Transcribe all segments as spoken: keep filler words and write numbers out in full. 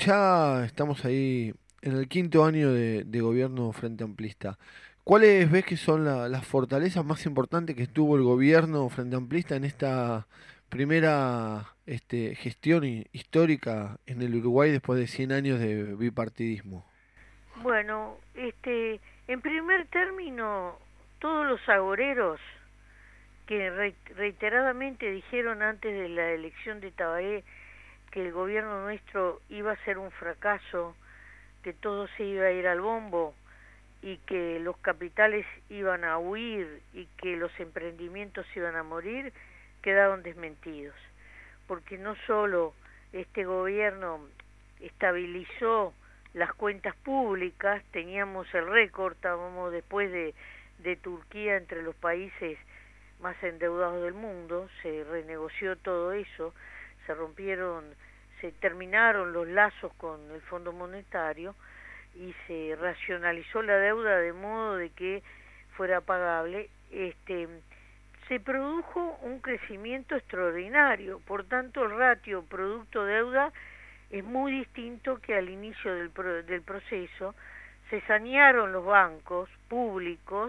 Ya estamos ahí en el quinto año de, de gobierno Frente Amplista. ¿Cuáles ves que son la- las fortalezas más importantes que tuvo el gobierno Frente Amplista en esta primera este, gestión hi- histórica en el Uruguay después de cien años de bipartidismo? Bueno, este, en primer término, todos los agoreros que rei- reiteradamente dijeron antes de la elección de Tabaré que el gobierno nuestro iba a ser un fracaso, que todo se iba a ir al bombo y que los capitales iban a huir y que los emprendimientos iban a morir, quedaron desmentidos. Porque no solo este gobierno estabilizó las cuentas públicas, teníamos el récord, estábamos después de, de Turquía entre los países más endeudados del mundo, se renegoció todo eso, se rompieron, se terminaron los lazos con el Fondo Monetario y se racionalizó la deuda de modo de que fuera pagable. Este, se produjo un crecimiento extraordinario, por tanto el ratio producto-deuda es muy distinto que al inicio del, pro, del proceso. Se sanearon los bancos públicos,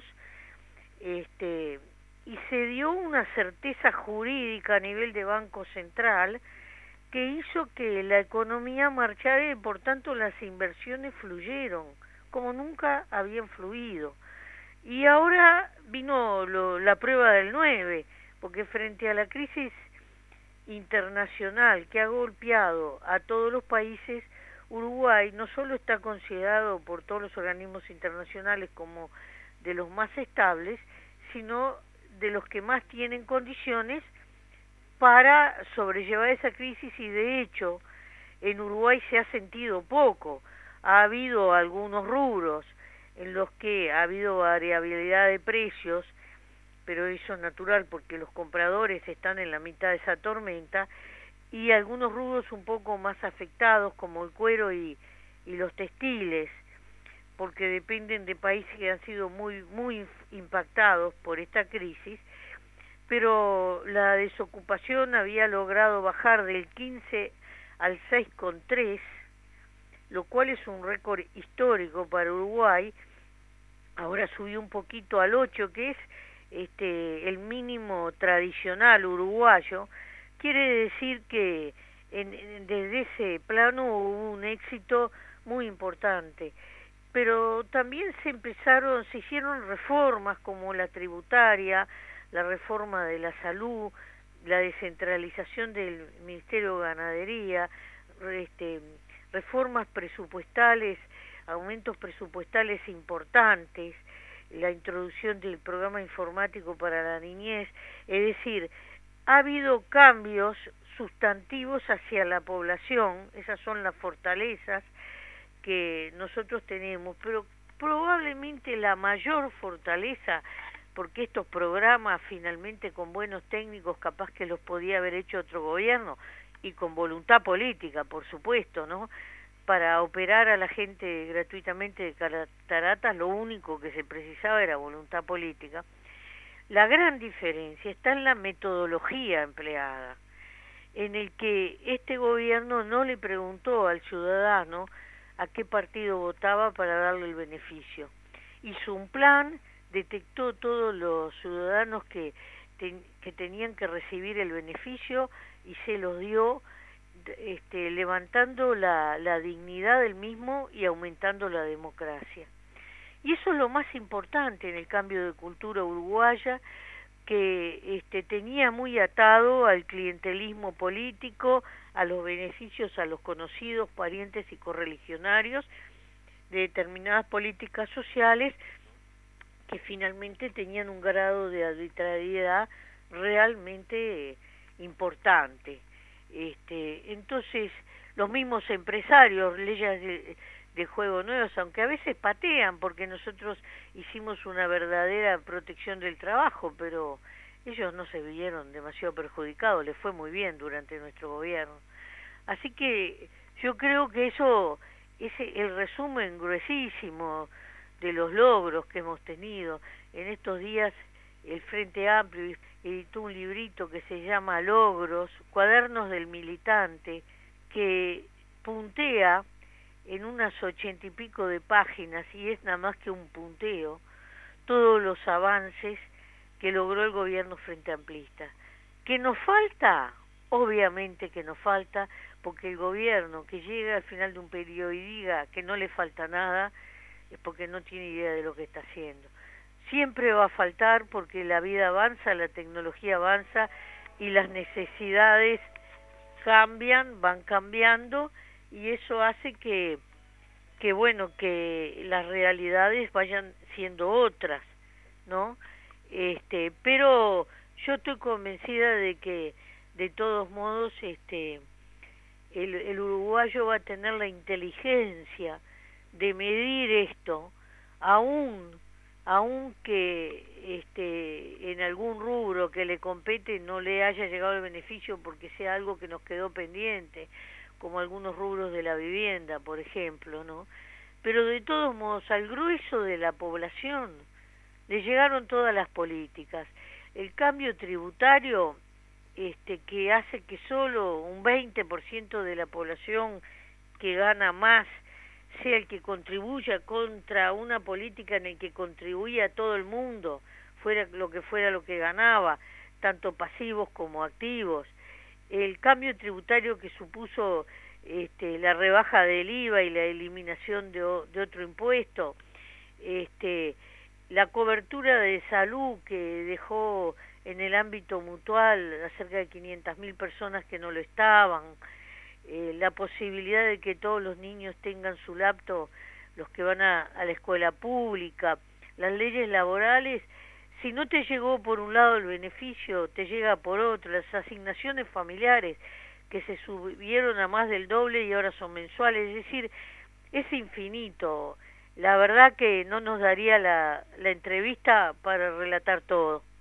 este, y se dio una certeza jurídica a nivel de Banco Central que hizo que la economía marchara y por tanto las inversiones fluyeron como nunca habían fluido. Y ahora vino lo, la prueba del nueve, porque frente a la crisis internacional que ha golpeado a todos los países, Uruguay no solo está considerado por todos los organismos internacionales como de los más estables, sino de los que más tienen condiciones para sobrellevar esa crisis y de hecho en Uruguay se ha sentido poco. Ha habido algunos rubros en los que ha habido variabilidad de precios, pero eso es natural porque los compradores están en la mitad de esa tormenta, y algunos rubros un poco más afectados como el cuero y, y los textiles, porque dependen de países que han sido muy, muy impactados por esta crisis, pero la desocupación había logrado bajar del quince al seis coma tres, lo cual es un récord histórico para Uruguay. Ahora subió un poquito al ocho, que es este el mínimo tradicional uruguayo. Quiere decir que en, en, desde ese plano hubo un éxito muy importante. Pero también se empezaron, se hicieron reformas como la tributaria, la reforma de la salud, la descentralización del Ministerio de Ganadería, este, reformas presupuestales, aumentos presupuestales importantes, la introducción del programa informático para la niñez. Es decir, ha habido cambios sustantivos hacia la población. Esas son las fortalezas que nosotros tenemos, pero probablemente la mayor fortaleza, porque estos programas finalmente con buenos técnicos capaz que los podía haber hecho otro gobierno y con voluntad política, por supuesto, ¿no? Para operar a la gente gratuitamente de cataratas, lo único que se precisaba era voluntad política. La gran diferencia está en la metodología empleada, en el que este gobierno no le preguntó al ciudadano a qué partido votaba para darle el beneficio. Hizo un plan, detectó todos los ciudadanos que, ten, que tenían que recibir el beneficio y se los dio, este, levantando la, la dignidad del mismo y aumentando la democracia. Y eso es lo más importante en el cambio de cultura uruguaya, que este, tenía muy atado al clientelismo político, a los beneficios a los conocidos, parientes y correligionarios de determinadas políticas sociales que finalmente tenían un grado de arbitrariedad realmente eh, importante. Este, entonces, los mismos empresarios, leyes de, de juego nuevas, aunque a veces patean, porque nosotros hicimos una verdadera protección del trabajo, pero ellos no se vieron demasiado perjudicados, les fue muy bien durante nuestro gobierno. Así que yo creo que eso es el resumen gruesísimo de los logros que hemos tenido. En estos días el Frente Amplio editó un librito que se llama Logros, Cuadernos del Militante, que puntea en unas ochenta y pico de páginas, y es nada más que un punteo, todos los avances que logró el gobierno frente amplista. ¿Que nos falta? Obviamente que nos falta, porque el gobierno que llega al final de un periodo y diga que no le falta nada, es porque no tiene idea de lo que está haciendo. Siempre va a faltar porque la vida avanza, la tecnología avanza y las necesidades cambian, van cambiando, y eso hace que, que bueno, que las realidades vayan siendo otras, ¿no? Este, pero yo estoy convencida de que de todos modos este el, el uruguayo va a tener la inteligencia de medir esto, aún aunque este en algún rubro que le compete no le haya llegado el beneficio porque sea algo que nos quedó pendiente, como algunos rubros de la vivienda, por ejemplo, ¿no? Pero de todos modos, al grueso de la población le llegaron todas las políticas. El cambio tributario, este, que hace que solo un veinte por ciento de la población que gana más sea el que contribuya contra una política en la que contribuía todo el mundo, fuera lo que fuera lo que ganaba, tanto pasivos como activos. El cambio tributario que supuso este, la rebaja del I V A y la eliminación de, de otro impuesto, este, la cobertura de salud que dejó en el ámbito mutual a cerca de quinientas mil personas que no lo estaban, eh, la posibilidad de que todos los niños tengan su laptop, los que van a, a la escuela pública, las leyes laborales. Si no te llegó por un lado el beneficio, te llega por otro. Las asignaciones familiares que se subieron a más del doble y ahora son mensuales, es decir, es infinito. La verdad que no nos daría la, la entrevista para relatar todo.